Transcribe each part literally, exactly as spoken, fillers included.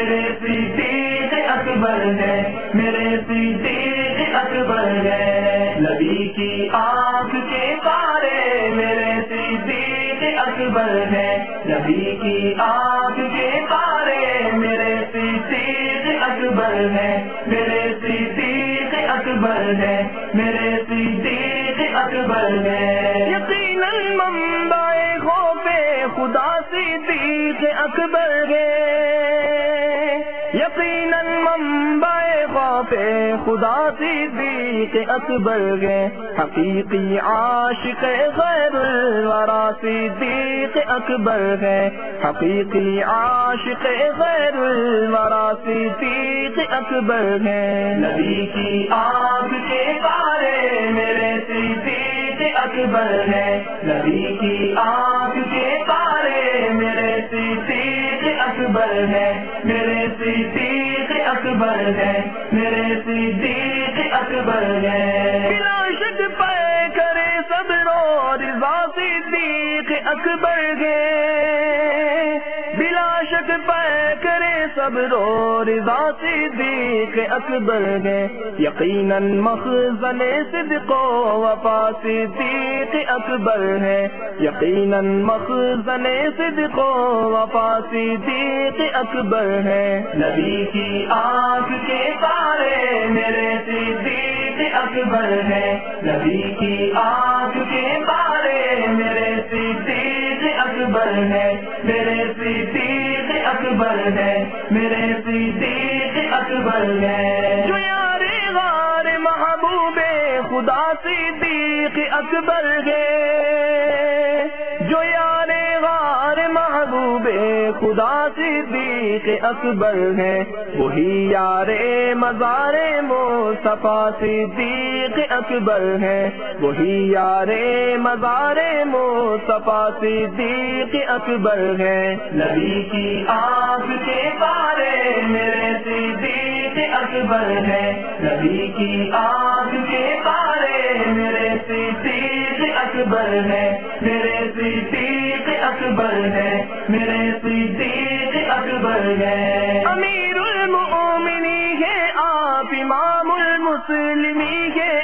میرے صدیق اکبر ہے، میرے صدیق اکبر ہے، نبی کی آنکھ کے تارے میرے صدیق اکبر ہے، نبی کی آنکھ کے تارے میرے صدیق اکبر ہے، میرے صدیق اکبر ہے، میرے صدیق اکبر ہے، یقیناً منبع خوف خدا صدیق اکبر ہے، یقیناً منبع خوف خدا صدیق اکبر ہے، حقیقی عاشق خیر الورا صدیق اکبر ہے، حقیقی عاشق خیر الورا صدیق اکبر ہے، نبی کی آنکھ کے تارے میرے صدیق اکبر ہے، نبی کی آنکھ کے تارے میرے صدیق اکبر ہے، میرے صدیق اکبر ہے، میرے صدیق اکبر ہے، بلا شک پے کرے صبر و رضا صدیق اکبر ہے، بلا شک پے کرے صبر و رضا صدیق اکبر ہے، یقیناً مخزن صدق و وفا صدیق اکبر ہے، یقیناً مخزن صدق و وفا صدیق اکبر ہے، نبی کی آنکھ کے تارے میرے صدیق اکبر ہے، نبی کی آنکھ کے تارے میرے صدیق اکبر ہے، میرے صدیق اکبر ہے، میرے صدیق اکبر ہے، جو یار غار محبوب خدا صدیق اکبر ہے، جو یار غار محبوب خدا صدیق اکبر ہے، وہی یار مزار مصطفیٰ صدیق اکبر ہے، وہی یار مزار مصطفیٰ صدیق اکبر ہے، نبی کی آنکھ کے تارے میرے صدیق اکبر ہے، نبی کی آنکھ کے تارے میرے صدیق اکبر ہے، میرے صدیق اکبر ہے، میرے صدیق اکبر ہے، امیر المؤمنین ہے آپ، امام المسلمین ہے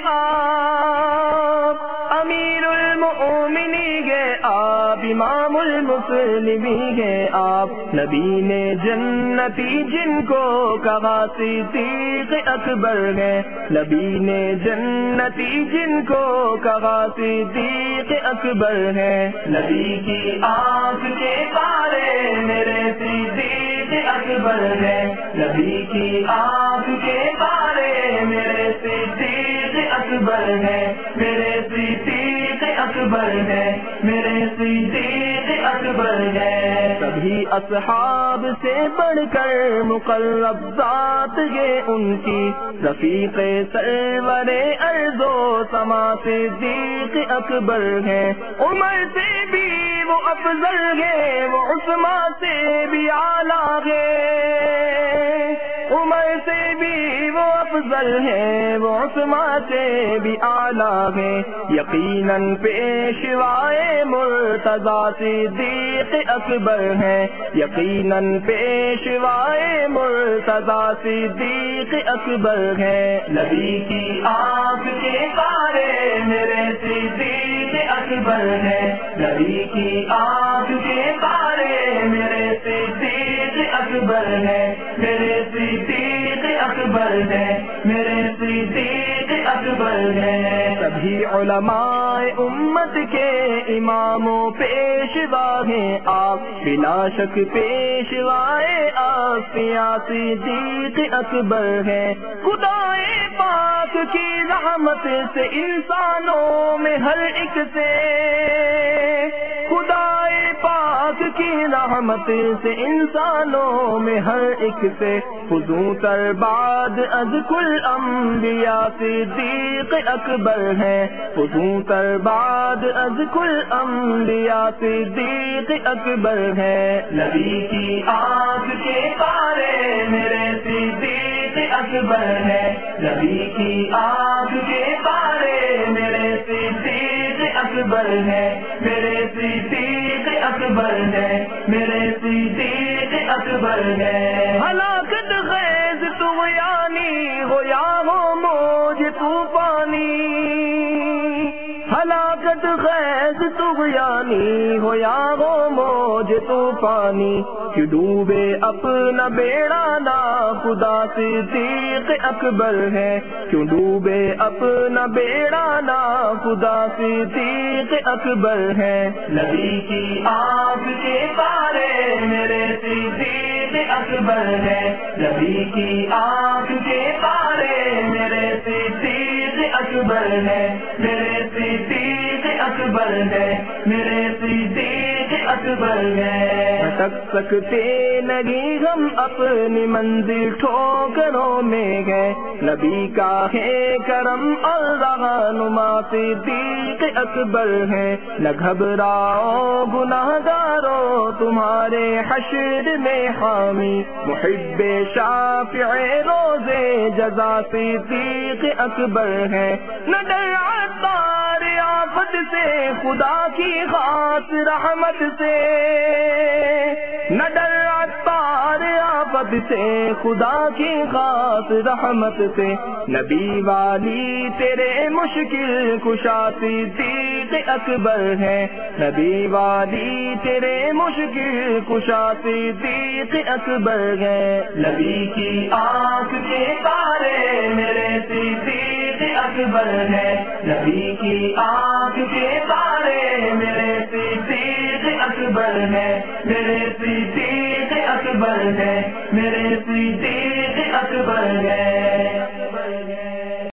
آپ، امیر المؤمنین ہے آپ، امام المسلمین ہے آپ، نبی نے جنتی جن کو کہا صدیق اکبر ہے، نبی نے جنتی جن کو کہا صدیق اکبر ہے، نبی کی آنکھ کے تارے میرے صدیق اکبر ہے، نبی کی آنکھ کے تارے میرے صدیق اکبر ہے، میرے صدیق اکبر ہے، میرے صدیق اکبر ہے، سبھی اصحاب سے بڑھ کر مقرب ذات ہے ان کی، رفیق سرور ارض و سما صدیق اکبر ہے، عمر سے بھی وہ افضل ہے، وہ عثمان سے بھی اعلیٰ ہے، عمر سے بھی وہ افضل ہے، وہ عثمان سے بھی اعلیٰ ہے، یقیناً پیشوائے مرتضیٰ صدیق اکبر ہے، یقیناً پیشوائے مرتضیٰ صدیق اکبر ہے، نبی کی آنکھ کے تارے میرے صدیق اکبر ہے، نبی کی آنکھ کے تارے میرے صدیق اکبر ہے، میرے صدیق اکبر ہے، میرے صدیق اکبر ہے، سبھی علماء امت کے امام و پیشوا ہیں آپ، بلا شک پیشوائے آسیہ صدیق اکبر ہے، خدائے پاک کی رحمت سے انسانوں میں ہر ایک سے، خدائے پاک کی رحمت سے انسانوں میں ہر ایک سے، فزوں تر بعد از کل انبیاء صدیق اکبر ہے، فزوں تر بعد از کل انبیاء صدیق اکبر ہے، نبی کی آنکھ کے تارے میرے صدیق اکبر ہے، نبی کی آنکھ کے تارے میرے صدیق اکبر ہے، میرے صدیق اکبر ہے، میرے صدیق اکبر ہے۔ ہلاکت خیز طغیانی ہو یا ہو موج طوفانی، ہلاکت خیز طغیانی ہو یا ہو موج طوفانی، کہ ڈوبے اپنا بیڑا نہ خدا صدیق اکبر ہے، کیوں ڈوبے اپنا بیڑا نہ خدا صدیق اکبر ہے۔ نبی کی آنکھ کے پارے میرے صدیق اکبر ہے، نبی کی آنکھ کے پارے میرے صدیق اکبر ہے، میرے صدیق اکبر ہے، میرے صدیق اکبر ہے۔ بھٹک سکتے نہیں ہم اپنی منزل ٹھوکروں میں ہے، نبی کا ہے کرم اور رہنما صدیق اکبر ہے۔ نہ گھبراؤ گناہ گارو تمہارے حشر میں حامی، محب شافع روزے جزا صدیق اکبر ہے۔ نہ ڈر عطار آفت سے خدا کی خاص رحمت سے، نہ ڈر عطار آفت سے خدا کی خاص رحمت سے، نبی والی تیرے مشکل کشا صدیق اکبر ہے، نبی والی تیرے مشکل کشا صدیق اکبر ہے۔ نبی کی آنکھ کے تارے میرے صدیق اکبر ہے، نبی کی آنکھ کے تارے میرے صدیق اکبر ہے، میرے صدیق اکبر ہے، میرے صدیق اکبر ہے۔